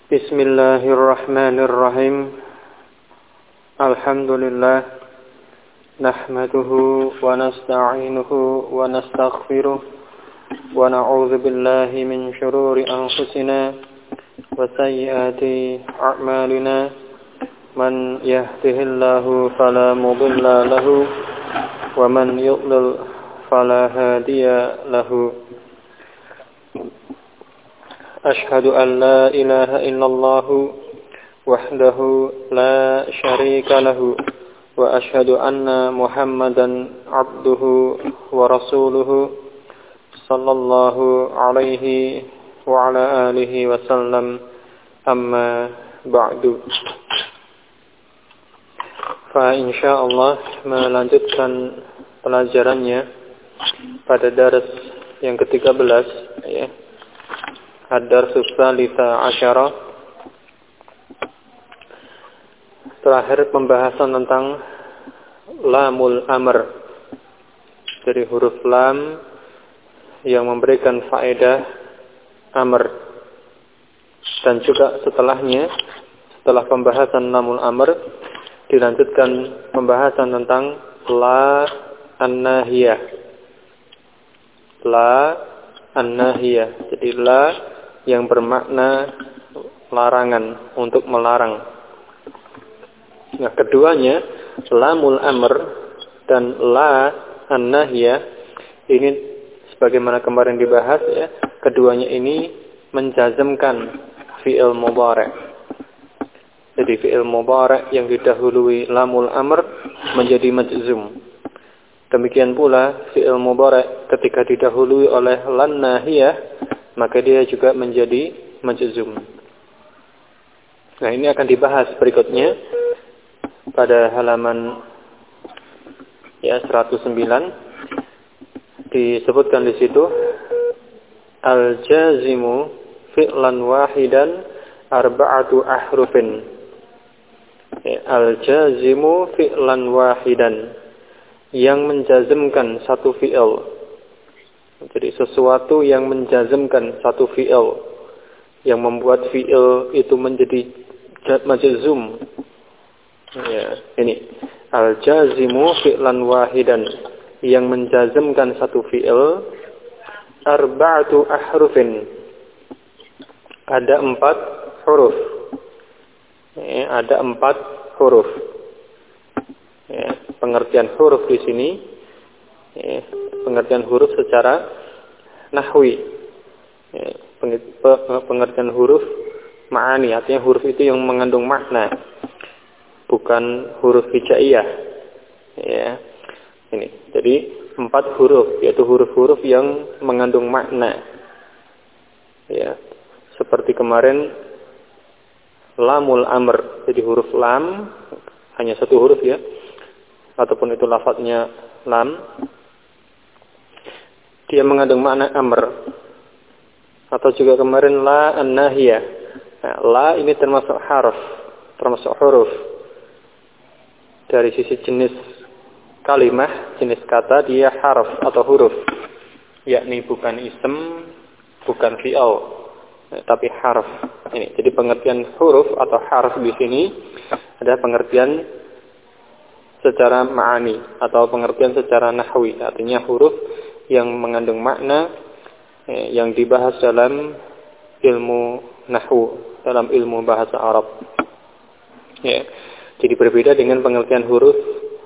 Bismillahirrahmanirrahim. Alhamdulillah. Nahmaduhu wa nasta'inuhu wa nastaghfiruh. Wa na'udzu billahi min shururi anfusina wa sayyiati a'malina. Man yahdihillahu fala mudilla lahu wa man yudlil fala hadiya lahu. Ashhadu an la ilaha illallah wahdahu la syarika lahu wa ashhadu anna Muhammadan abduhu wa rasuluhu sallallahu alaihi wa ala alihi wa sallam, amma ba'du. Fa insyaallah melanjutkan pelajarannya pada daras yang ke-13, ya. Ad-darsus tsalits asyara. Terakhir pembahasan tentang lamul amr, dari huruf lam yang memberikan faedah amr. Dan juga setelahnya, setelah pembahasan lamul amr, dilanjutkan pembahasan tentang la an-nahiyah. La an-nahiyah. Jadi la yang bermakna larangan, untuk melarang. Nah, keduanya, lamul amr dan la an-nahiyah, ini sebagaimana kemarin dibahas, ya, keduanya ini menjazmkan fi'il mudhari'. Jadi fi'il mudhari' yang didahului lamul amr menjadi majzum. Demikian pula fi'il mudhari' ketika didahului oleh lan nahiyah, maka dia juga menjadi majzum. Nah, ini akan dibahas berikutnya pada halaman 109. Disebutkan di situ al-jazimu fi'lan wahidan arba'atu ahrufin. Al-jazimu fi'lan wahidan, yang menjazmkan satu fi'il. Jadi sesuatu yang menjazmkan satu fi'il, yang membuat fi'il itu menjadi majzum. Ya, ini al-jazimu fi'lan wahidan, yang menjazmkan satu fi'il, arba'atu ahrufin. Ada 4 huruf. Ya, ada 4 huruf. Ya, pengertian huruf di sini, ya, pengertian huruf secara nahwi, ya, pengertian huruf ma'ani, artinya huruf itu yang mengandung makna, bukan huruf hijaiyah. Ya, ini. Jadi 4 huruf, yaitu huruf-huruf yang mengandung makna. Ya, seperti kemarin lamul amr, jadi huruf lam hanya 1 huruf, ya, ataupun itu lafadznya lam, dia mengandung makna amr. Atau juga kemarin la an-nahiyah. Nah, la ini termasuk harf, termasuk huruf. Dari sisi jenis kalimah, jenis kata, dia harf atau huruf, yakni bukan ism, bukan fi'il, tapi harf. Ini. Jadi pengertian huruf atau harf di sini ada pengertian secara ma'ani atau pengertian secara nahwi, artinya huruf yang mengandung makna, yang dibahas dalam ilmu nahwu, dalam ilmu bahasa Arab. Ya. Jadi berbeda dengan pengertian huruf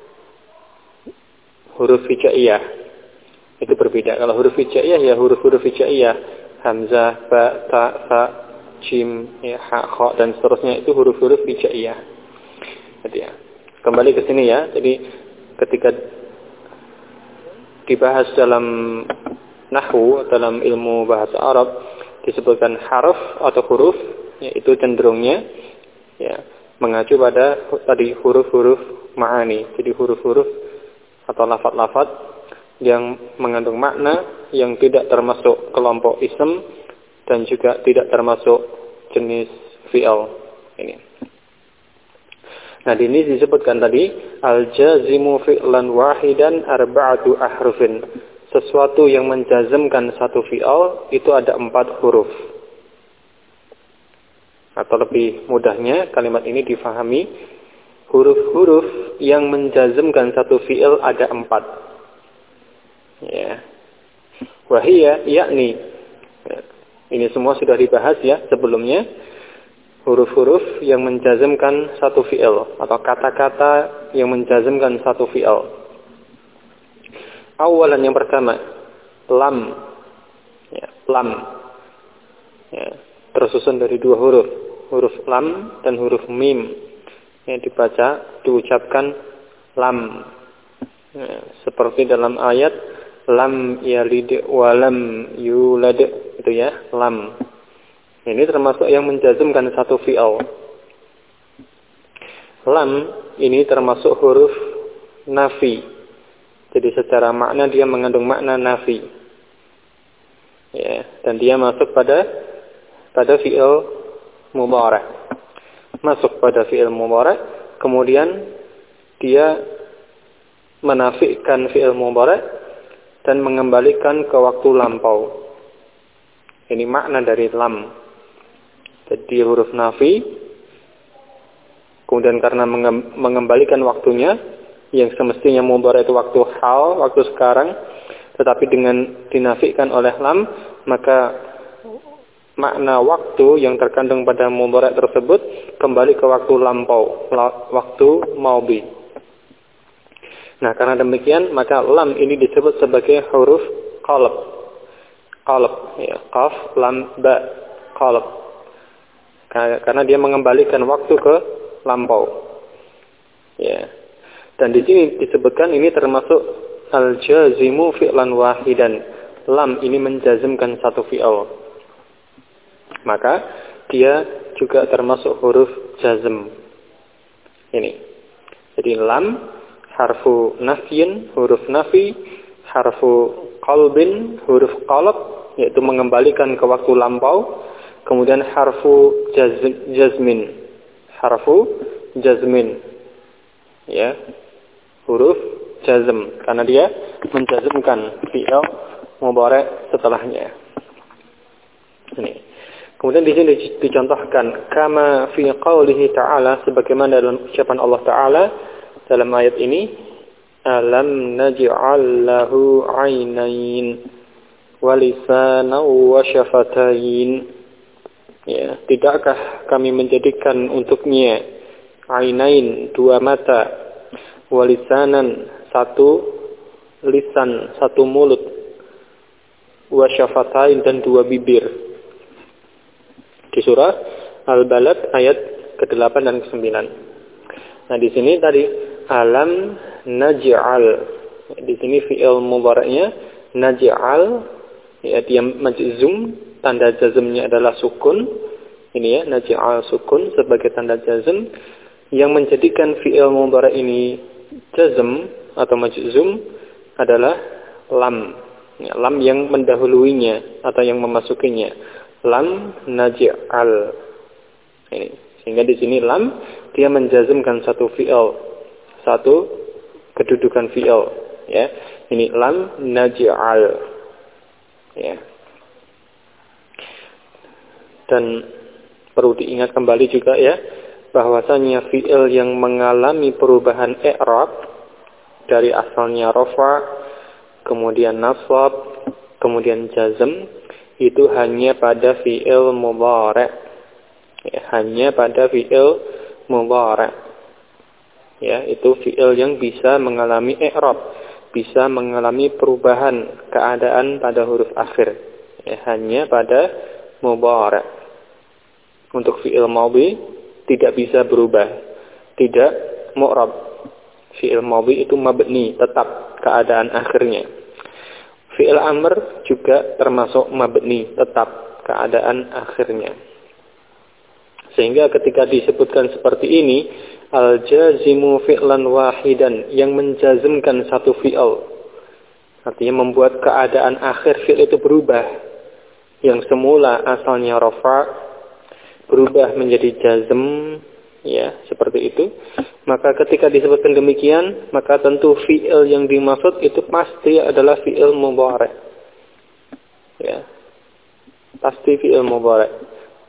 hijaiyah. Itu berbeda. Kalau huruf hijaiyah, ya huruf-huruf hijaiyah, hamzah, ba, ta, sa, jim, ya, ha, kha, dan seterusnya, itu huruf-huruf hijaiyah. Jadi, ya, kembali ke sini, ya. Jadi ketika dibahas dalam nahwu, dalam ilmu bahasa Arab, disebutkan harf atau huruf, yaitu cenderungnya, ya, mengacu pada tadi huruf-huruf ma'ani. Jadi huruf-huruf atau lafaz-lafaz yang mengandung makna, yang tidak termasuk kelompok ism dan juga tidak termasuk jenis fi'il. Ini. Nah, di ini disebutkan tadi al-jazimu fi'lan wahidan arba'atu ahrufin. Sesuatu yang menjazmkan satu fi'il itu ada 4 huruf. Atau lebih mudahnya kalimat ini difahami, huruf-huruf yang menjazmkan satu fi'il ada 4. Ya. Wahiyya yakni. Ini semua sudah dibahas ya sebelumnya. Huruf-huruf yang menjazmkan satu fi'il atau kata-kata yang menjazmkan satu fi'il. Awalan yang pertama, lam. Ya, lam. Ya, tersusun dari 2 huruf. Huruf lam dan huruf mim. Yang diucapkan lam. Ya, seperti dalam ayat lam yalid wa lam yulad, itu ya, lam. Ini termasuk yang menjazmkan satu fi'il. Lam ini termasuk huruf nafi. Jadi secara makna dia mengandung makna nafi. Ya, dan dia masuk pada fi'il mudhari'. Masuk pada fi'il mudhari', kemudian dia menafikan fi'il mudhari' dan mengembalikan ke waktu lampau. Ini makna dari lam. Jadi huruf nafi, kemudian karena mengembalikan waktunya, yang semestinya mudhari' itu waktu hal, waktu sekarang, tetapi dengan dinafikan oleh lam, maka makna waktu yang terkandung pada mudhari' tersebut kembali ke waktu lampau, waktu madhi. Nah, karena demikian, maka lam ini disebut sebagai huruf qalb. Qalb, ya, qaf, lam, ba, qalb. Karena dia mengembalikan waktu ke lampau. Ya. Dan di sini disebutkan ini termasuk al-jazimu fi'lan wahidan. Lam ini menjazmkan satu fi'il. Maka dia juga termasuk huruf jazm. Ini. Jadi lam harfu nafyin, huruf nafi, harfu qalbin, huruf qalb, yaitu mengembalikan ke waktu lampau. Kemudian harfu jazmin. Harfu jazmin. Ya. Huruf jazm. Karena dia menjazmkan fi'il mudhari' setelahnya. Ini. Kemudian di sini dicontohkan kama fi qaulihi ta'ala, sebagaimana dalam ucapan Allah Ta'ala dalam ayat ini, alam naj'al lahu 'ainain wa lisanan wa syafatain. Ya, tidakkah kami menjadikan untuknya ainain, 2 mata, walisanan, 1 lisan, 1 mulut, wa syafatain, dan 2 bibir. Di surah Al-Balad ayat ke-8 dan ke-9. Nah, di sini tadi alam naj'al. Di sini fi'il mudhari'nya naj'al, ya, dia majzum. Tanda jazmnya adalah sukun. Ini ya, naj'al sukun sebagai tanda jazm. Yang menjadikan fi'il mudhari' ini jazm atau majzum adalah lam. Ya, lam yang mendahuluinya atau yang memasukinya. Lam naj'al. Ini. Sehingga di sini lam dia menjazmkan satu fi'il, satu kedudukan fi'il. Ya, ini lam naj'al. Ya. Dan perlu diingat kembali juga ya, bahwasanya fi'il yang mengalami perubahan i'rab dari asalnya rafa, kemudian nasab, kemudian jazm, itu hanya pada fi'il mudhari'. Ya, hanya pada fi'il mudhari'. Ya, itu fi'il yang bisa mengalami i'rab, bisa mengalami perubahan keadaan pada huruf akhir. Ya, hanya pada mudhari'. Untuk fi'il madhi tidak bisa berubah, tidak mu'rab. Fi'il madhi itu mabni, tetap keadaan akhirnya. Fi'il amr juga termasuk mabni, tetap keadaan akhirnya. Sehingga ketika disebutkan seperti ini, al-jazimu fi'lan wahidan, yang menjazmkan satu fi'il, artinya membuat keadaan akhir fi'il itu berubah. Yang semula asalnya rafa berubah menjadi jazm, ya, seperti itu. Maka ketika disebutkan demikian, maka tentu fi'il yang dimaksud itu pasti adalah fi'il mudhari'. Ya. Pasti fi'il mudhari'.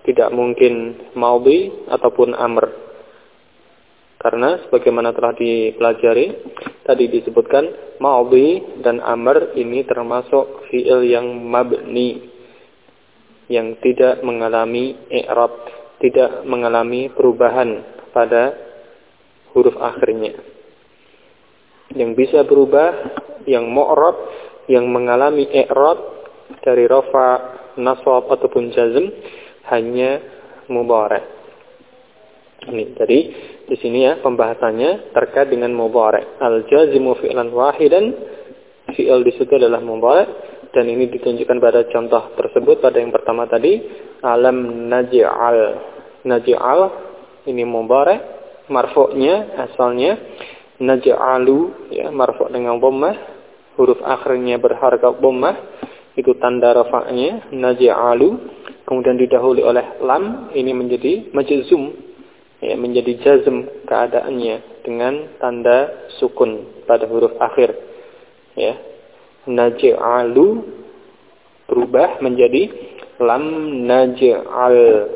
tidak mungkin maudhi ataupun amr. Karena sebagaimana telah dipelajari, tadi disebutkan maudhi dan amr ini termasuk fi'il yang mabni, yang tidak mengalami i'rab, tidak mengalami perubahan pada huruf akhirnya. Yang bisa berubah, yang mu'rab, yang mengalami i'rab dari rafa, nasab ataupun jazm, hanya mudhari'. Ini jadi di sini ya pembahasannya terkait dengan mudhari'. Al-jazimu fi'lan wahidan, fi'il di situ adalah mudhari', dan ini ditunjukkan pada contoh tersebut pada yang pertama tadi, alam naj'al. Naj'al ini mudhari', marfu'nya asalnya naj'alu, ya, marfu' dengan dhammah, huruf akhirnya berharga dhammah, itu tanda rafa'nya naj'alu, kemudian didahului oleh lam, ini menjadi majzum, ya, menjadi jazm keadaannya dengan tanda sukun pada huruf akhir, ya. Naj'alu berubah menjadi lam naj'al.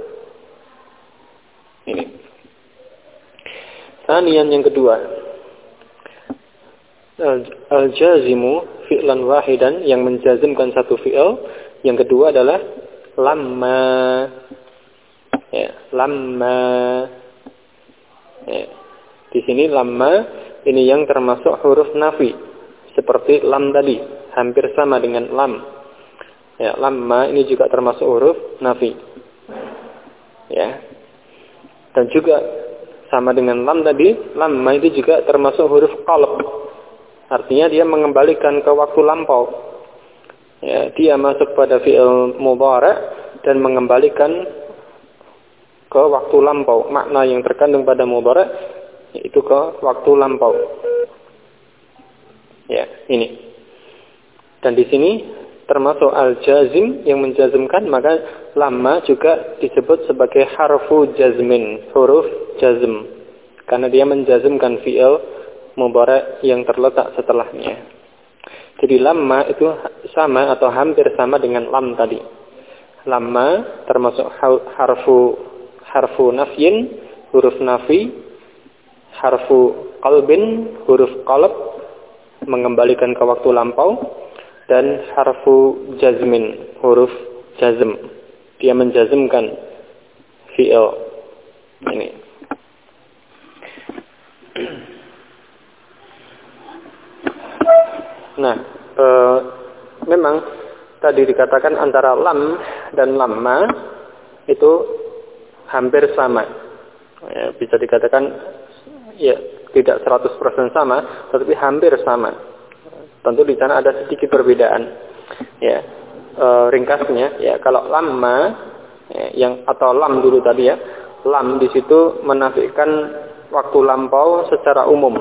Ini. Sanian yang kedua, al-jazimu fi'lan wahidan, yang menjazmkan satu fi'il. Yang kedua adalah lamma, ya, lamma. Ya. Di sini lamma ini yang termasuk huruf nafi, seperti lam tadi, hampir sama dengan lam. Ya, lamma ini juga termasuk huruf nafi. Ya. Dan juga sama dengan lam tadi, lamma itu juga termasuk huruf qalb. Artinya dia mengembalikan ke waktu lampau. Ya, dia masuk pada fi'il mudhari' dan mengembalikan ke waktu lampau. Makna yang terkandung pada mudhari' yaitu ke waktu lampau. Ya, ini. Dan di sini termasuk al-jazim yang menjazmkan, maka lamma juga disebut sebagai harfu jazmin, huruf jazm, karena dia menjazmkan fi'il mudhari' yang terletak setelahnya. Jadi lamma itu sama atau hampir sama dengan lam tadi. Lamma termasuk harfu nafyin, huruf nafi, harfu qalbin, huruf qalb, mengembalikan ke waktu lampau, dan harfu jazmin, huruf jazm, dia menjazmkan fi'il. Ini. Nah, memang tadi dikatakan antara lam dan lamma itu hampir sama. Ya, bisa dikatakan ya tidak 100% sama, tetapi hampir sama. Tentu di sana ada sedikit perbedaan. Ya, ringkasnya ya, kalau lamma ya, yang atau lam dulu tadi ya, lam di situ menafikan waktu lampau secara umum.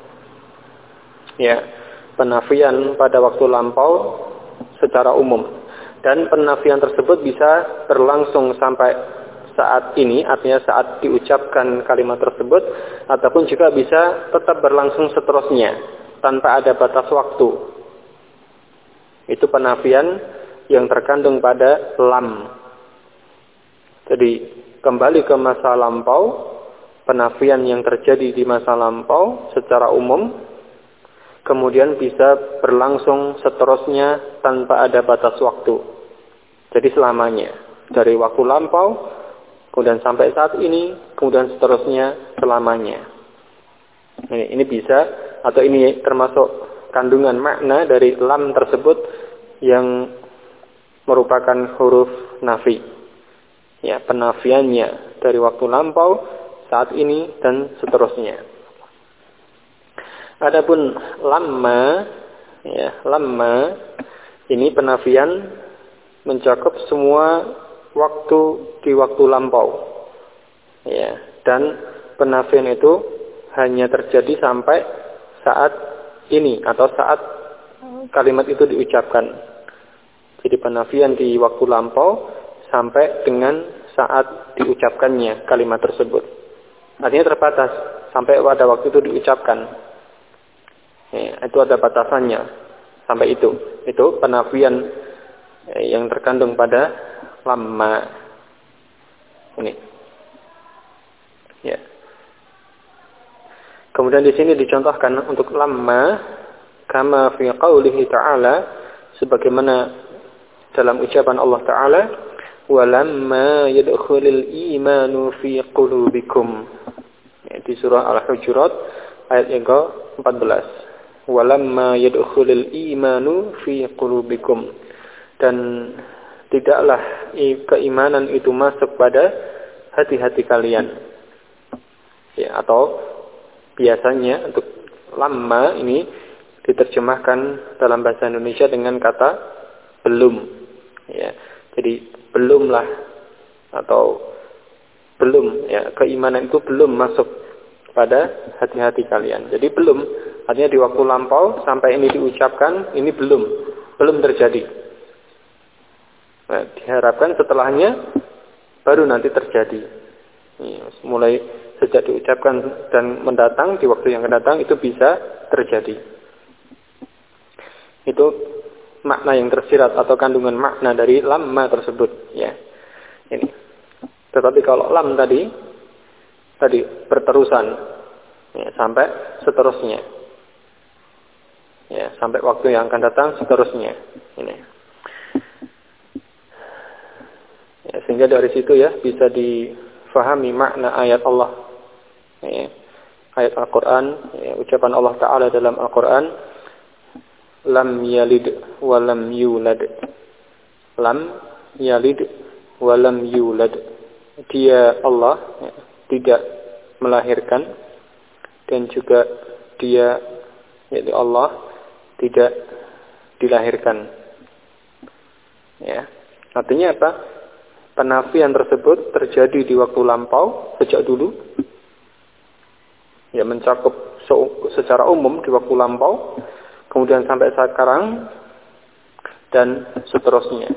Ya, penafian pada waktu lampau secara umum, dan penafian tersebut bisa berlangsung sampai saat ini, artinya saat diucapkan kalimat tersebut, ataupun juga bisa tetap berlangsung seterusnya tanpa ada batas waktu. Itu penafian yang terkandung pada lam. Jadi kembali ke masa lampau, penafian yang terjadi di masa lampau secara umum kemudian bisa berlangsung seterusnya tanpa ada batas waktu. Jadi selamanya, dari waktu lampau, kemudian sampai saat ini, kemudian seterusnya selamanya. Ini bisa, atau ini termasuk kandungan makna dari lam tersebut yang merupakan huruf nafi. Ya, penafiannya dari waktu lampau, saat ini, dan seterusnya. Adapun lamma, ya, lamma ini penafian mencakup semua waktu di waktu lampau, ya, dan penafian itu hanya terjadi sampai saat ini atau saat kalimat itu diucapkan. Jadi penafian di waktu lampau sampai dengan saat diucapkannya kalimat tersebut. Artinya terbatas sampai pada waktu itu diucapkan. Ya, itu ada batasannya sampai itu. Itu penafian yang terkandung pada lamma. Ini. Ya. Kemudian di sini dicontohkan untuk lamma kama fi qaulihi ta'ala, sebagaimana dalam ucapan Allah Ta'ala, walamma yadkhulul imanu fi qulubikum. Ya, di surah Al-Hujurat ayat yang ke-14. Walamma yadkhulul imanu fi qulubikum. Dan tidaklah keimanan itu masuk pada hati-hati kalian. Ya, atau biasanya untuk lamma ini diterjemahkan dalam bahasa Indonesia dengan kata belum. Ya, jadi belumlah atau belum, ya, keimanan itu belum masuk pada hati-hati kalian. Jadi belum, artinya di waktu lampau sampai ini diucapkan, ini belum terjadi. Nah, diharapkan setelahnya baru nanti terjadi. Ya, mulai sejak diucapkan dan mendatang, di waktu yang akan datang itu bisa terjadi. Itu makna yang tersirat atau kandungan makna dari lamma tersebut, ya. Ini. Tetapi kalau lam tadi berterusan, ya, sampai seterusnya, ya, sampai waktu yang akan datang seterusnya. Ini. Ya, sehingga dari situ ya bisa difahami makna ayat Allah, ya, ayat Al-Quran, ya, ucapan Allah Ta'ala dalam Al-Quran, lam yalid wa lam yulad. Lam yalid wa lam yulad. Dia Allah, ya, tidak melahirkan, dan juga dia, yaitu Allah, tidak dilahirkan. Ya, artinya apa? Penafian tersebut terjadi di waktu lampau sejak dulu, ya, mencakup secara umum di waktu lampau, kemudian sampai sekarang dan seterusnya.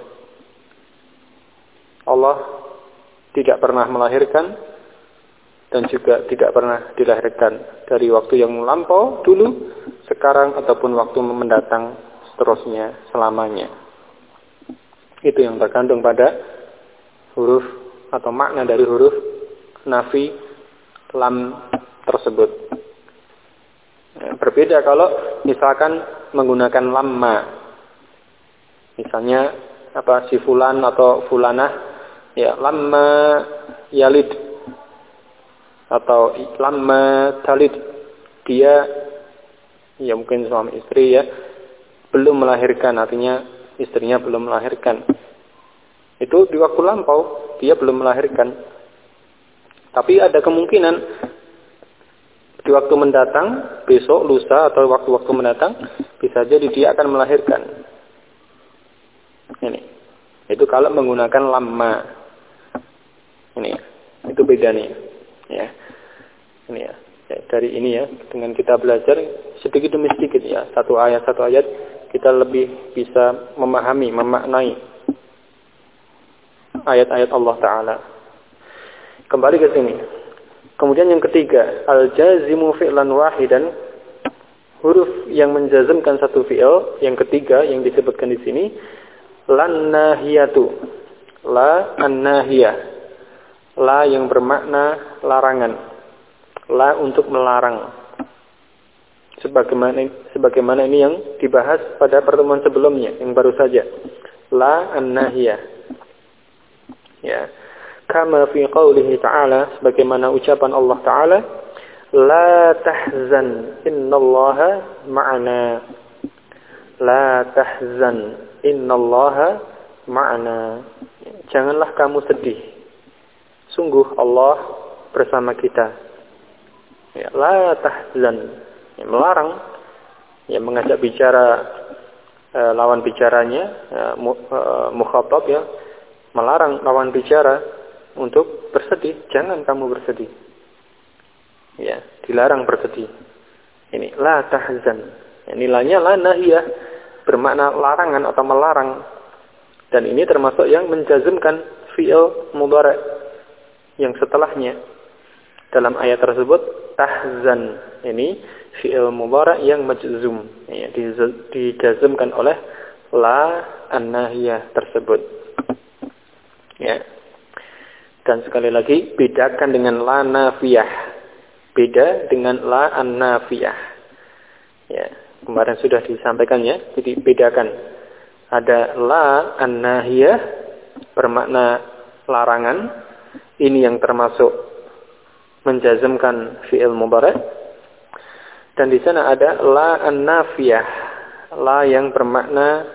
Allah tidak pernah melahirkan dan juga tidak pernah dilahirkan dari waktu yang lampau dulu, sekarang ataupun waktu mendatang, seterusnya, selamanya. Itu yang terkandung pada huruf atau makna dari huruf nafi lam tersebut. Berbeda kalau misalkan menggunakan lamma. Misalnya apa, si fulan atau fulanah, ya, lamma yalid atau lamma talid, dia, ya, mungkin suami istri, ya, belum melahirkan, artinya istrinya belum melahirkan. Itu di waktu lampau dia belum melahirkan. Tapi ada kemungkinan di waktu mendatang, besok, lusa, atau waktu-waktu mendatang, bisa jadi dia akan melahirkan. Ini. Itu kalau menggunakan lamma. Ini. Itu bedanya. Ya. Ini ya. Ya, dari ini ya, dengan kita belajar sedikit demi sedikit, ya, satu ayat kita lebih bisa memahami, memaknai ayat-ayat Allah Ta'ala. Kembali ke sini. Kemudian yang ketiga, al-jazimu fi'lan wahidan, huruf yang menjazmkan satu fi'il. Yang ketiga yang disebutkan di sini, lan nahiyatu, la an-nahiyah, la yang bermakna larangan, la untuk melarang. Sebagaimana ini yang dibahas pada pertemuan sebelumnya yang baru saja, la an-nahiyah. Ya, kama fi qaulihi ta'ala, sebagaimana ucapan Allah Ta'ala, la tahzan innallaha ma'ana. La tahzan innallaha ma'ana. Janganlah kamu sedih, sungguh Allah bersama kita. Ya, la tahzan, ya, melarang, ya, mengajak bicara lawan bicaranya, mukhatab, ya, melarang lawan bicara untuk bersedih. Jangan kamu bersedih. Ya, dilarang bersedih. Ini la tahzan. Ya, nilainya la nahiyah, bermakna larangan atau melarang. Dan ini termasuk yang menjazmkan fi'il mudhari' yang setelahnya. Dalam ayat tersebut, tahzan ini fi'il mudhari' yang majzum, ya, dijazmkan oleh la an-nahiyah tersebut. Ya. Dan sekali lagi, bedakan dengan la nafiyah. Beda dengan la an-nafiyah. Ya, kemarin sudah disampaikan ya. Jadi bedakan. Ada la an-nahiyah bermakna larangan. Ini yang termasuk menjazmkan fi'il mudhari'. Dan di sana ada la an-nafiyah. La yang bermakna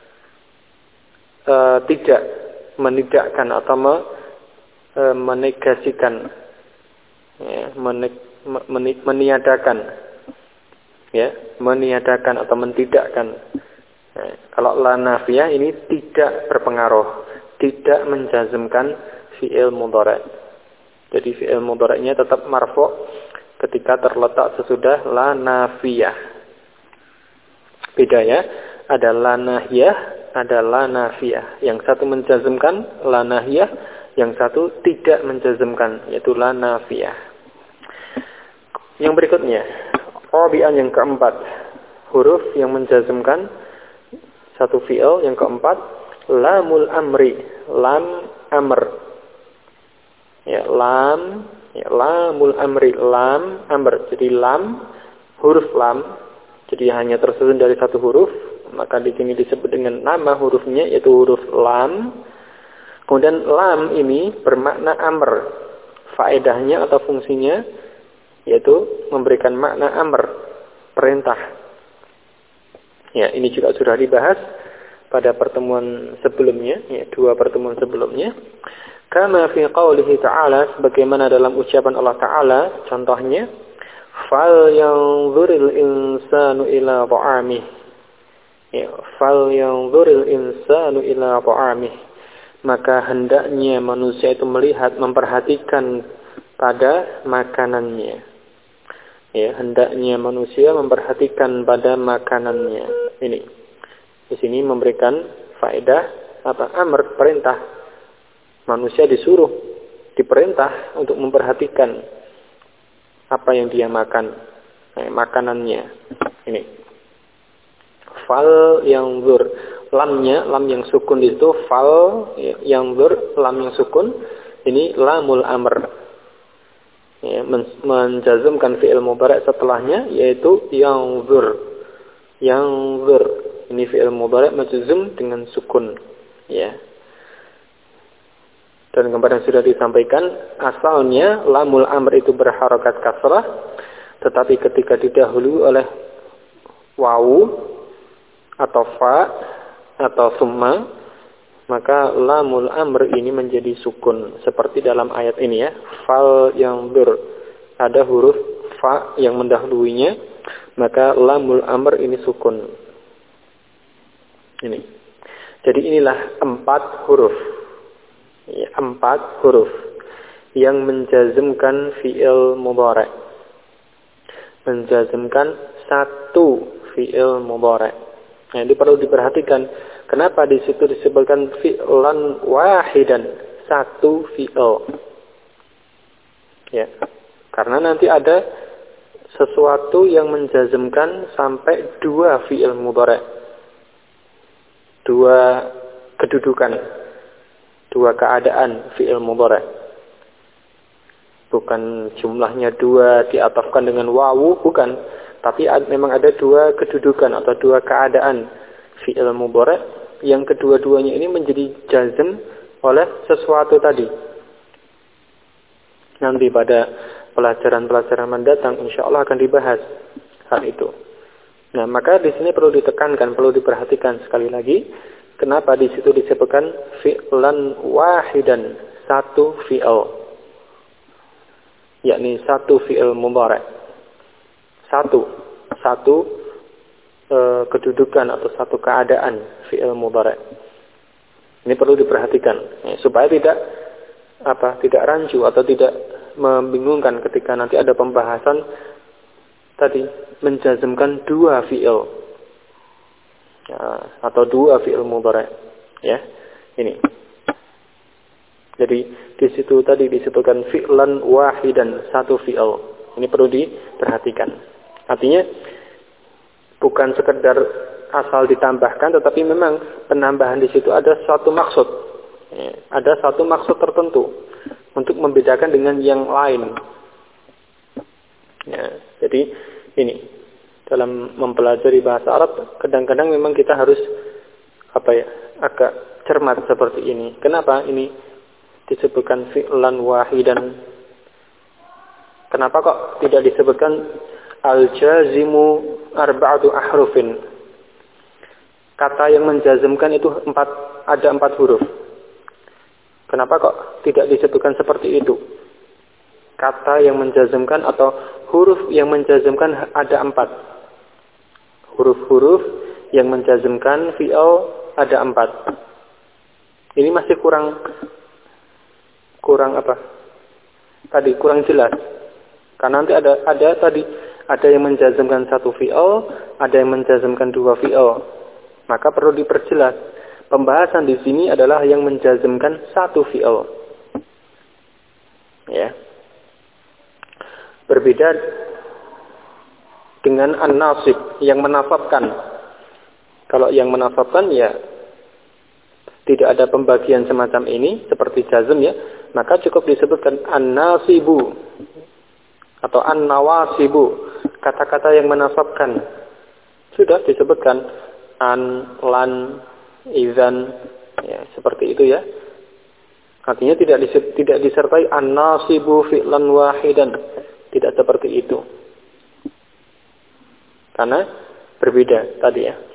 tidak menidakkan atau menegasikan, ya, meniadakan, ya, meniadakan atau mentidakkan. Ya, kalau la nafiyah ini tidak berpengaruh, tidak menjazmkan fi'il mudhari'. Jadi fi'il mudhari'nya tetap marfu' ketika terletak sesudah la nafiyah. Bedanya ada la nahiyah, ada la nafiyah. Yang satu menjazmkan la nahiyah, yang satu tidak menjazmkan, yaitu la nafiyah. Yang berikutnya, rabi'an yang keempat, huruf yang menjazmkan satu fi'il. Yang keempat, lamul amri, lam amr. Ya, lam, ya, lamul amri, lam amr. Jadi lam, huruf lam, jadi hanya tersusun dari satu huruf, maka di sini disebut dengan nama hurufnya, yaitu huruf lam. Kemudian lam ini bermakna amr. Faedahnya atau fungsinya yaitu memberikan makna amr, perintah. Ya, ini juga sudah dibahas pada pertemuan sebelumnya, ya, 2 pertemuan sebelumnya. Kama fi qaulihi ta'ala, sebagaimana dalam ucapan Allah Ta'ala, contohnya, fal yanzuril insanu ila ta'amih. Ya, fal yanzuril insanu ila ta'amih. Maka hendaknya manusia itu melihat, memperhatikan pada makanannya. Ya, hendaknya manusia memperhatikan pada makanannya. Ini. Di sini memberikan faedah apa? Amr, perintah. Manusia disuruh, diperintah untuk memperhatikan apa yang dia makan, makanannya. Ini. Fal yanzur, lamnya, lam yang sukun itu fal yanzur, lam yang sukun. Ini lamul amr. Ya, menjazmkan fi'il mudhari' setelahnya yaitu yanzur. Yanzur. Ini fi'il mudhari' majzum dengan sukun. Ya. Dan kemarin sudah disampaikan, asalnya lamul amr itu berharakat kasrah, tetapi ketika didahului oleh wawu atau fa atau summa, maka lamul amr ini menjadi sukun, seperti dalam ayat ini ya. Fal yanzur, ada huruf fa yang mendahuluinya, maka lamul amr ini sukun. Ini. Jadi inilah 4 huruf. Ya, 4 huruf yang menjazmkan fi'il mudhari'. Menjazmkan satu fi'il mudhari'. Nah, ini perlu diperhatikan. Kenapa di situ disebutkan fi'lan wahidan, satu fi'il? Ya, karena nanti ada sesuatu yang menjazmkan sampai 2 fi'il mudhari'. 2 kedudukan. 2 keadaan fi'il mudhari'. Bukan jumlahnya 2 diatafkan dengan wawu, bukan. Tapi memang ada 2 kedudukan atau 2 keadaan fi'il mudhari' yang kedua-duanya ini menjadi jazm oleh sesuatu tadi. Nanti pada pelajaran-pelajaran mendatang insyaallah akan dibahas hal itu. Nah, maka di sini perlu ditekankan, perlu diperhatikan sekali lagi. Kenapa di situ disebutkan fi'lan wahidan, satu fi'il, yakni satu fi'il mudhari', satu kedudukan atau satu keadaan fi'il mudhari'. Ini perlu diperhatikan ya, supaya tidak rancu atau tidak membingungkan ketika nanti ada pembahasan tadi menjazmkan 2 fi'il. Ya, atau 2 fi'il mudhari', ya. Ini. Jadi di situ tadi disebutkan fi'lan wahidan, satu fi'il. Ini perlu diperhatikan. Artinya bukan sekedar asal ditambahkan, tetapi memang penambahan di situ ada suatu maksud. Ya, ada satu maksud tertentu. untuk membedakan dengan yang lain. Ya, jadi ini dalam mempelajari bahasa Arab kadang-kadang memang kita harus agak cermat seperti ini. Kenapa ini disebutkan fi'lan wahidan? Kenapa kok tidak disebutkan al-jazimu arba'atu ahrufin? Kata yang menjazmkan itu ada 4 huruf. Kenapa kok tidak disebutkan seperti itu? Kata yang menjazmkan atau huruf yang menjazmkan ada 4. Huruf-huruf yang menjazmkan fi'il ada 4. Ini masih kurang apa? Tadi kurang jelas. Karena nanti ada yang menjazmkan 1 fi'il, ada yang menjazmkan 2 fi'il. Maka perlu diperjelas. Pembahasan di sini adalah yang menjazmkan 1 fi'il. Ya. Berbeda dengan an-nasib yang menasabkan. Kalau yang menasabkan ya tidak ada pembagian semacam ini seperti jazm ya, maka cukup disebutkan an-nasibu atau an-nawasibu, kata-kata yang menasabkan. Sudah disebutkan an, lan, idzan, ya seperti itu ya. Artinya tidak disertai an-nasibu fi'lan wahidan. Tidak seperti itu. Karena berbeda tadi ya.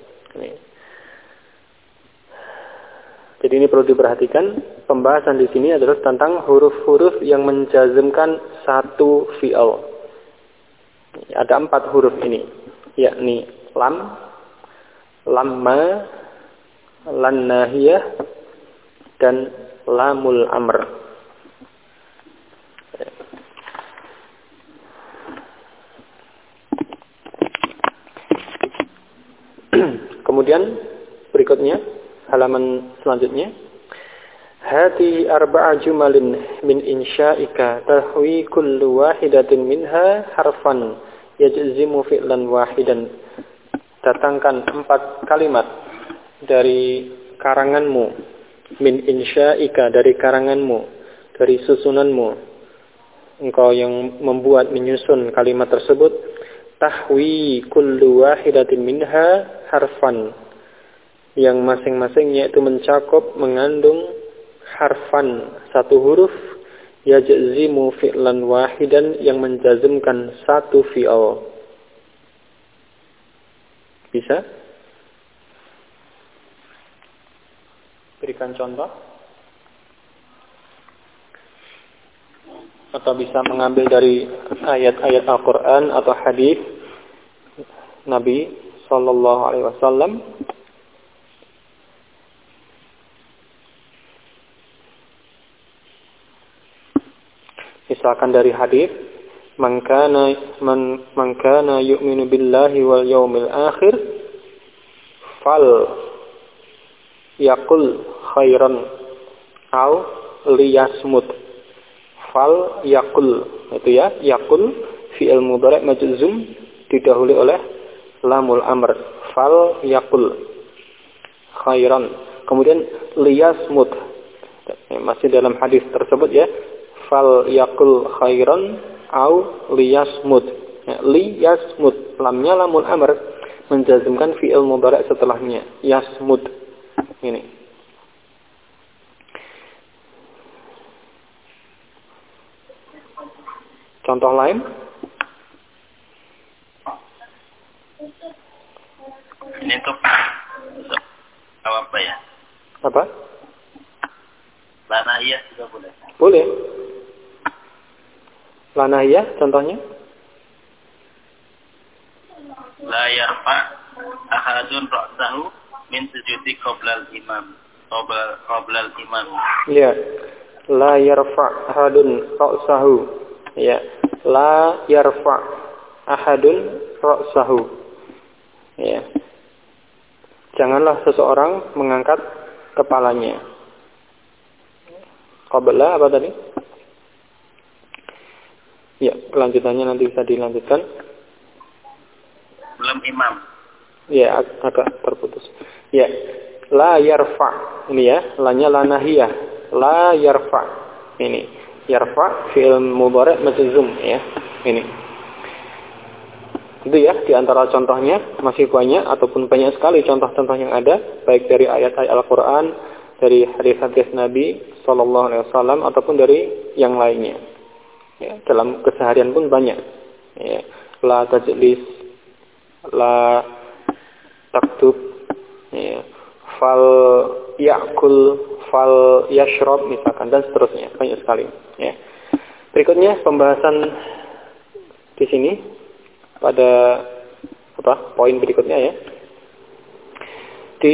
Jadi ini perlu diperhatikan. Pembahasan di sini adalah tentang huruf-huruf yang menjazmkan 1 fi'il. Ada 4 huruf ini, yakni lam, lamma, lan nahiyah, dan lamul amr. Kemudian berikutnya halaman selanjutnya, hati arba'a jumalin min insya'ika tahwi kullu wahidatin minha harfan yajzimu fi'lan wahidan. Datangkan 4 kalimat dari karanganmu, min insya'ika, dari karanganmu, dari susunanmu. Engkau yang menyusun kalimat tersebut. Tahwi kullu wahidatin minha harfan, yang masing-masingnya itu mencakup, mengandung harfan, 1 huruf, yajzimu fi'lan wahidan, yang menjazmkan 1 fi'il. Bisa? Berikan contoh. Atau bisa mengambil dari ayat-ayat Al-Quran atau hadis Nabi Sallallahu Alaihi Wasallam. Misalkan dari hadis, man kana yu'minu billahi wal yawmil akhir fal yaqul khairan aw liyasmut. Fal yaqul, itu ya, yaqul fi'il mudhari' majzum didahului oleh lamul amr. Fal yaqul khairan. Kemudian liyasmut, masih dalam hadis tersebut ya, fal yaqul khairan au liyasmut. Ya, liyasmut, lamnya lamul amr menjazmkan fi'il mudhari' setelahnya, yasmut. Ini. Contoh lain? Ini untuk apa ya? Apa? Lanahiyah juga boleh. Boleh. Lanahiyah contohnya? La yarfa ahadun ra'sahu min sujudi qoblal imam. Qoblal imam. Ya. La yarfa ahadun ra'sahu. Ya. La yarfa ahadun ra'sahu. Ya. Janganlah seseorang mengangkat kepalanya. Qabla apa tadi? Ya, kelanjutannya nanti bisa dilanjutkan. Belum imam. Ya, agak terputus. Ya, la yarfa. Ini ya, lanya la nahiyah. La yarfa. Ini. Yarfa fi'il mudhari' majzum ya. Ini. Itu ya di antara contohnya, masih banyak ataupun banyak sekali contoh-contoh yang ada baik dari ayat-ayat Al-Qur'an, dari hadis-hadis Nabi sallallahu alaihi wasallam ataupun dari yang lainnya. Ya, dalam keseharian pun banyak. Ya, la tajlis, la taktub, ya, fal ya'kul, fal yashrab misalkan dan seterusnya, banyak sekali. Ya. Berikutnya pembahasan di sini pada poin berikutnya ya. Di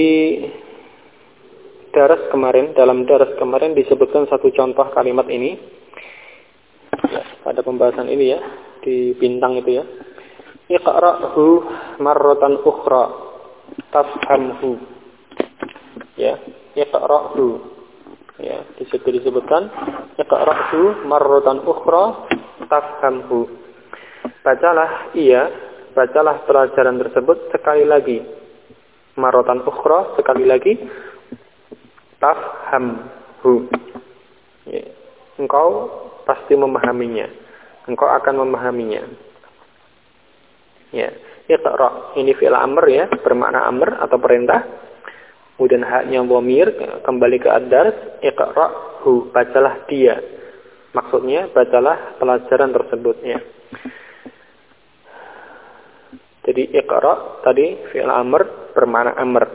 dalam daras kemarin disebutkan satu contoh kalimat ini. Ya, pada pembahasan ini ya, di bintang itu ya. Iqra'hu marratan ukhra tafhamhu. Ya, iqra'hu. Ya, di situ disebutkan iqra'hu marratan ukhra tafhamhu. Bacalah pelajaran tersebut sekali lagi. Marratan ukhra, sekali lagi. Tafhamhu. Ya, engkau pasti memahaminya. Engkau akan memahaminya. Ya, iqra' ini fi'il amr ya, bermakna amr atau perintah. Kemudian haknya dhamir kembali ke ad-dars, iqra'hu, bacalah dia. Maksudnya bacalah pelajaran tersebut ya. Jadi iqra' tadi fi'il amr bermakna amr.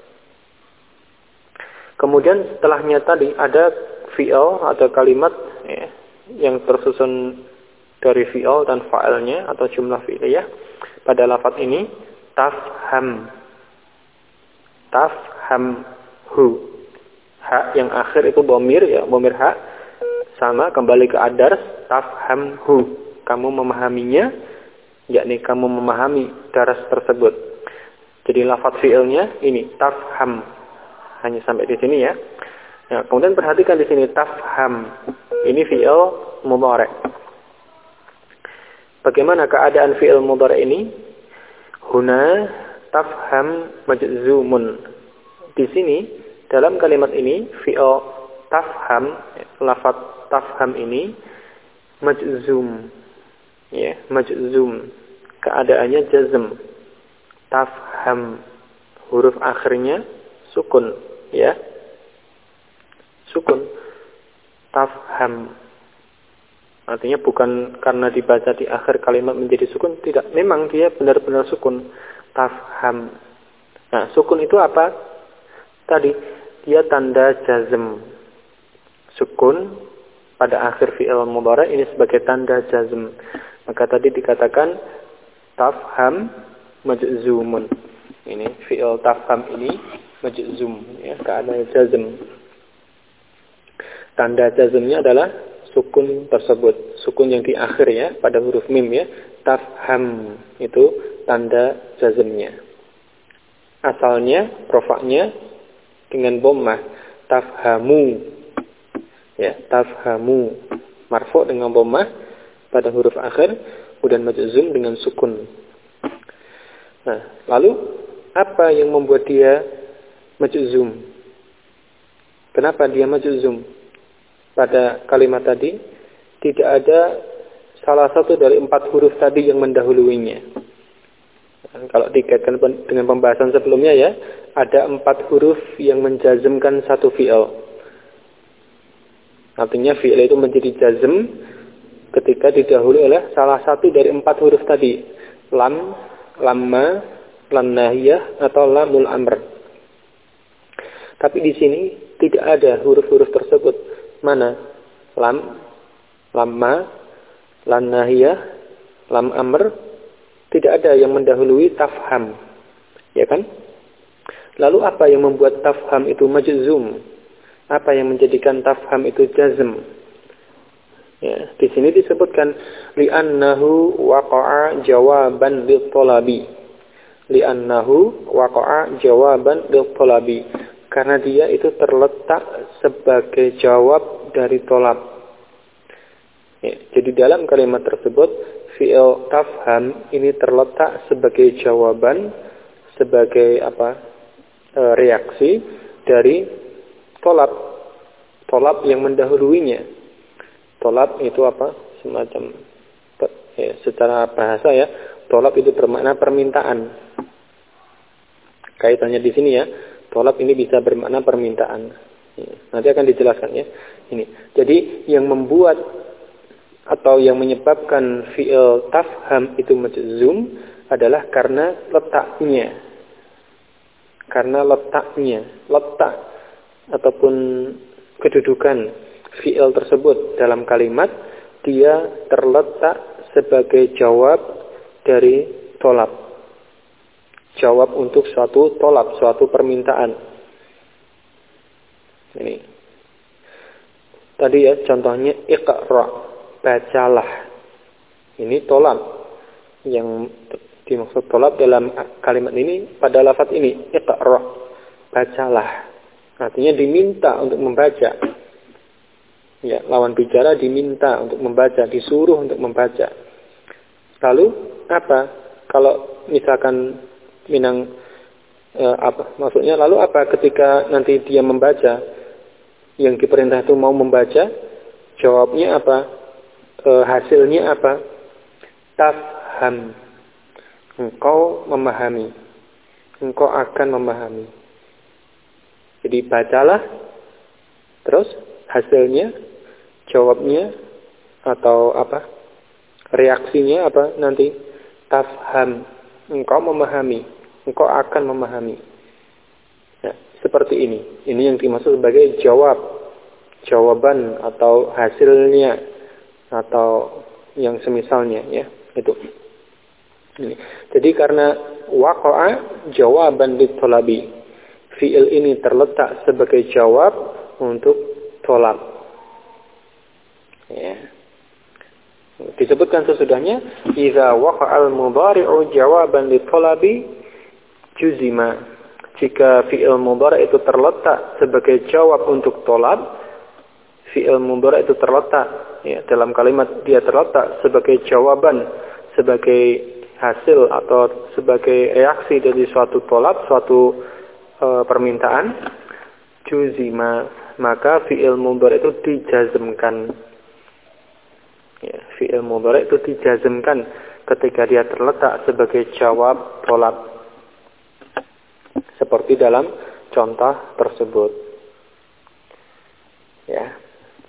Kemudian setelahnya tadi ada fi'il atau kalimat ya, yang tersusun dari fi'il dan fa'ilnya atau jumlah fi'liyah. Pada lafaz ini tafhamhu. Ha yang akhir itu dhamir ya, dhamir ha sama kembali ke ad-dars, tafhamhu. Kamu memahaminya, yakni kamu memahami daras tersebut. Jadi lafaz fi'ilnya ini tafham. Hanya sampai di sini ya. Nah, kemudian perhatikan di sini tafham. Ini fi'il mudhari'. Bagaimana keadaan fi'il mudhari' ini? Huna tafham majzumun. Di sini dalam kalimat ini fi'il tafham, lafaz tafham ini majzum. Ya, majzum. Keadaannya jazm. Tafham. Huruf akhirnya sukun, ya. Sukun. Tafham. Artinya bukan karena dibaca di akhir kalimat menjadi sukun, tidak. Memang dia benar-benar sukun. Tafham. Nah, sukun itu apa? Tadi dia tanda jazm. Sukun pada akhir fi'il mudhari' ini sebagai tanda jazm. Maka tadi dikatakan tafham majzumun. Ini fi'il tafham ini majzum ya, keadaan jazm. Tanda jazmnya adalah sukun tersebut, sukun yang di akhir ya, pada huruf mim ya. Tafham itu tanda jazmnya. Asalnya rofaknya dengan dhammah, tafhamu. Ya, tafhamu. Marfu dengan dhammah pada huruf akhir, kemudian majzum dengan sukun. Nah, lalu apa yang membuat dia majzum? Kenapa dia majzum? Pada kalimat tadi tidak ada salah satu dari 4 huruf tadi yang mendahuluinya. Kalau dikaitkan dengan pembahasan sebelumnya ya, ada 4 huruf yang menjazmkan satu fi'il. Artinya fi'il itu menjadi jazm ketika didahului oleh salah satu dari 4 huruf tadi. Lam, lamma, lam nahiyah atau lamul amr. Tapi di sini tidak ada huruf-huruf tersebut. Mana? Lam, lamma, lam nahiyah, lam amr. Tidak ada yang mendahului tafham. Ya kan? Lalu apa yang membuat tafham itu majzum? Apa yang menjadikan tafham itu jazm? Ya, di sini disebutkan li'annahu waqa'a jawaban lit-talabi. Li'annahu waqa'a jawaban lit-talabi. Karena dia itu terletak sebagai jawab dari tolab. Ya, jadi dalam kalimat tersebut fi'il tafham ini terletak sebagai jawaban, sebagai reaksi dari tolab yang mendahuluinya. Tolab itu apa? Semacam secara bahasa ya, tolab itu bermakna permintaan. Kaitannya di sini ya, tolab ini bisa bermakna permintaan. Nanti akan dijelaskan ya. Ini. Jadi yang membuat atau yang menyebabkan fi'il tafham itu majzum adalah karena letaknya. Karena letak ataupun kedudukan fi'il tersebut dalam kalimat, dia terletak sebagai jawab dari tolab. Jawab untuk suatu tolab, suatu permintaan. Ini. Tadi ya contohnya iqra, bacalah. Ini tolab. Yang dimaksud tolab dalam kalimat ini pada lafaz ini iqra, bacalah. Artinya diminta untuk membaca. Ya, lawan bicara diminta untuk membaca, disuruh untuk membaca. Lalu apa? Kalau misalkan Minang apa? Maksudnya lalu apa ketika nanti dia membaca, yang diperintah itu mau membaca, jawabnya apa? Hasilnya apa? Tafham. Engkau memahami. Engkau akan memahami. Jadi bacalah, terus hasilnya, jawabnya atau apa? Reaksinya apa nanti? Tafham. Engkau memahami. Engkau akan memahami. Ya, seperti ini. Ini yang dimaksud sebagai jawab. Jawaban atau hasilnya atau yang semisalnya ya, itu. Ini. Jadi karena waqa'a jawaban litolabi. Fi'il ini terletak sebagai jawab untuk tolab. Ya. Disebutkan sesudahnya, idza waqa'al mudhari'u jawaban litolabi juzima. Jika fi'il mudhari' itu terletak sebagai jawab untuk tolab, fi'il mudhari' itu terletak ya, dalam kalimat dia terletak sebagai jawaban, sebagai hasil atau sebagai reaksi dari suatu tolab, suatu permintaan, juzima, maka fi'il mudhari' itu dijazmkan. Ya, fi'il mudhari' itu dijazmkan ketika dia terletak sebagai jawab tolab. Seperti dalam contoh tersebut. Ya.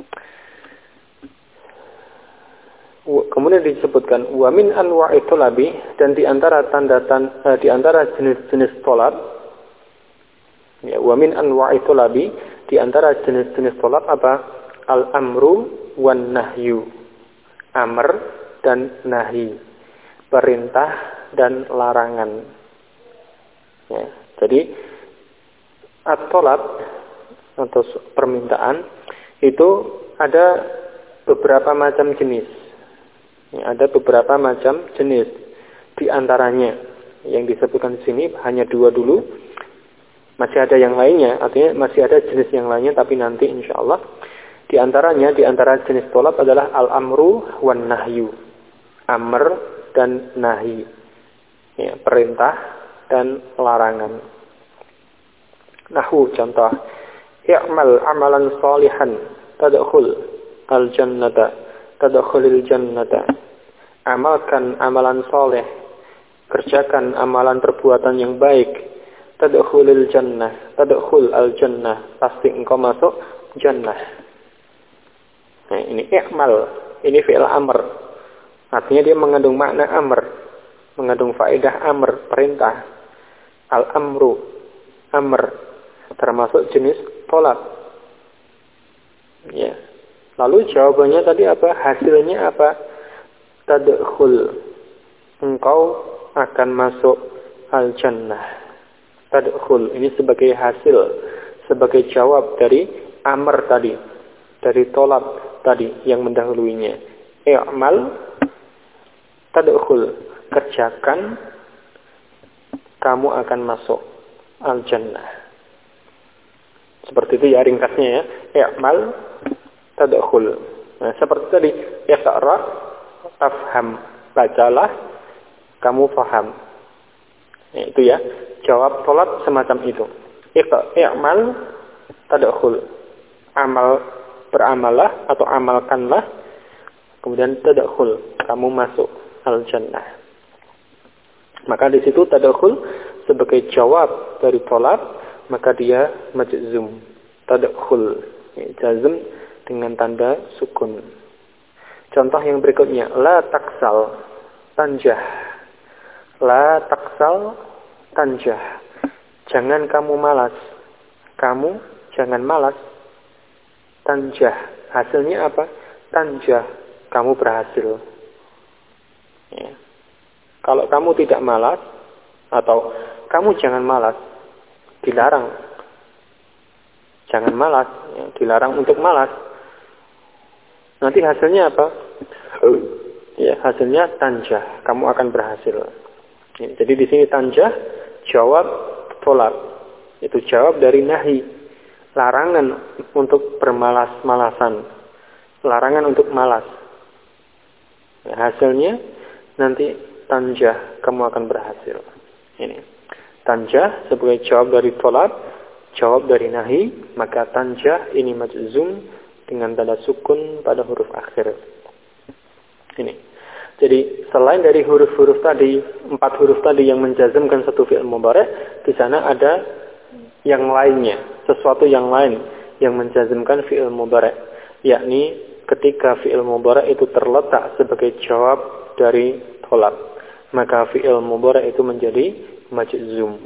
Kemudian disebutkan wa min anwa'i thalabi, dan di antara di antara jenis-jenis tolab, ya, wa min anwa'i thalabi, di antara jenis-jenis tolab apa? Al-amru wan nahyu. Amr dan nahi. Perintah dan larangan. Ya, jadi at-tolab atau permintaan itu ada beberapa macam jenis. Ya, ada beberapa macam jenis. Di antaranya yang disebutkan di sini hanya 2 dulu. Masih ada yang lainnya, artinya masih ada jenis yang lainnya, tapi nanti insyaallah. Di antaranya, di antara jenis tolab adalah al-amru wan nahyu. Amr dan nahi. Ya, perintah dan larangan. Nahwu contoh, i'mal amalan salihan tadkhul al-jannata, tadkhulil jannata. Amalkan amalan saleh, kerjakan amalan perbuatan yang baik, tadkhulil jannah, tadkhul al-jannah, pasti engkau masuk jannah. Nah, ini i'mal, ini fi'il amr. Artinya dia mengandung makna amr, mengandung faedah amr, perintah. Al-amru, amr, termasuk jenis tolab. Ya. Lalu jawabannya tadi apa? Hasilnya apa? Tadkhul, engkau akan masuk al-jannah. Tadkhul, ini sebagai hasil, sebagai jawab dari amr tadi, dari tolab tadi yang mendahuluinya. I'mal, tadkhul, kerjakan, kamu akan masuk al-jannah. Seperti itu ya ringkasnya ya. I'mal, tadkhul. Nah, seperti tadi, iqra, tafham, bacalah, kamu faham. Nah, itu ya, jawab tolab semacam itu. I'mal, tadkhul. Amal, beramalah atau amalkanlah, Kemudian tadkhul, kamu masuk al-jannah. Maka di situ tadkhul sebagai jawab dari talab, maka dia majzum. Tadkhul, jazm dengan tanda sukun. Contoh yang berikutnya, la taksal tanjah. La taksal tanjah. Jangan kamu malas. Kamu jangan malas. Tanjah. Hasilnya apa? Tanjah. Kamu berhasil. Ya. Kalau kamu tidak malas, atau kamu jangan malas, dilarang. Jangan malas. Ya. Dilarang untuk malas. Nanti hasilnya apa? Ya, hasilnya tanjah. Kamu akan berhasil. Ya, jadi di sini tanjah, jawab tolak. Itu jawab dari nahi. Larangan untuk bermalas-malasan. Larangan untuk malas. Ya, hasilnya nanti tanjah, kamu akan berhasil. Ini. Tanjah sebagai jawab dari tolak, jawab dari nahi, maka tanjah ini majzum dengan tanda sukun pada huruf akhir. Ini. Jadi selain dari huruf-huruf tadi, 4 huruf tadi yang menjazmkan satu fi'il mudhari', di sana ada yang lainnya, sesuatu yang lain yang menjazmkan fi'il mudhari', yakni ketika fi'il mudhari' itu terletak sebagai jawab dari tolab, maka fi'il mudhari' itu menjadi majzum.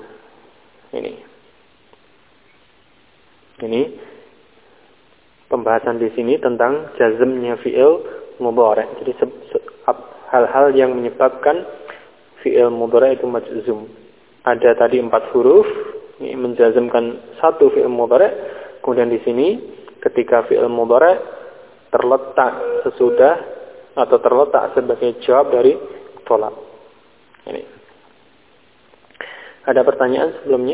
Ini pembahasan di sini tentang jazmnya fi'il mudhari'. Jadi hal-hal yang menyebabkan fi'il mudhari' itu majzum. Ada tadi 4 huruf ini menjazmkan satu fi'il mudhari'. Kemudian di sini ketika fi'il mudhari' terletak sesudah atau terletak sebagai jawab dari tolak. Ini. Ada pertanyaan sebelumnya?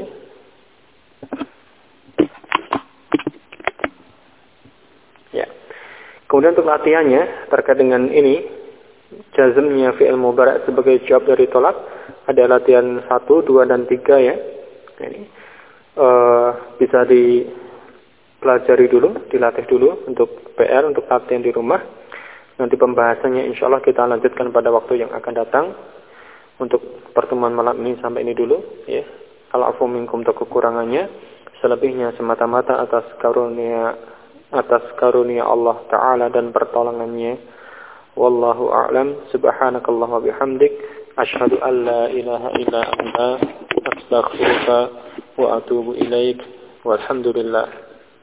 Ya. Kemudian untuk latihannya terkait dengan ini, jazmnya fi'il mudhari' sebagai jawab dari tolak, ada latihan 1, 2, dan 3 ya. Ini bisa dipelajari dulu, dilatih dulu untuk PR, untuk latihan di rumah. Nanti pembahasannya insya Allah kita lanjutkan pada waktu yang akan datang. Untuk pertemuan malam ini sampai ini dulu ya. Al-'afwu minkum untuk kekurangannya, selebihnya semata-mata atas karunia Allah Ta'ala dan pertolongannya. Wallahu a'lam. Subhanakallah wa bihamdik, asyhadu an la ilaha illa anta, astaghfiruka wa atubu ilaik. Walhamdulillah.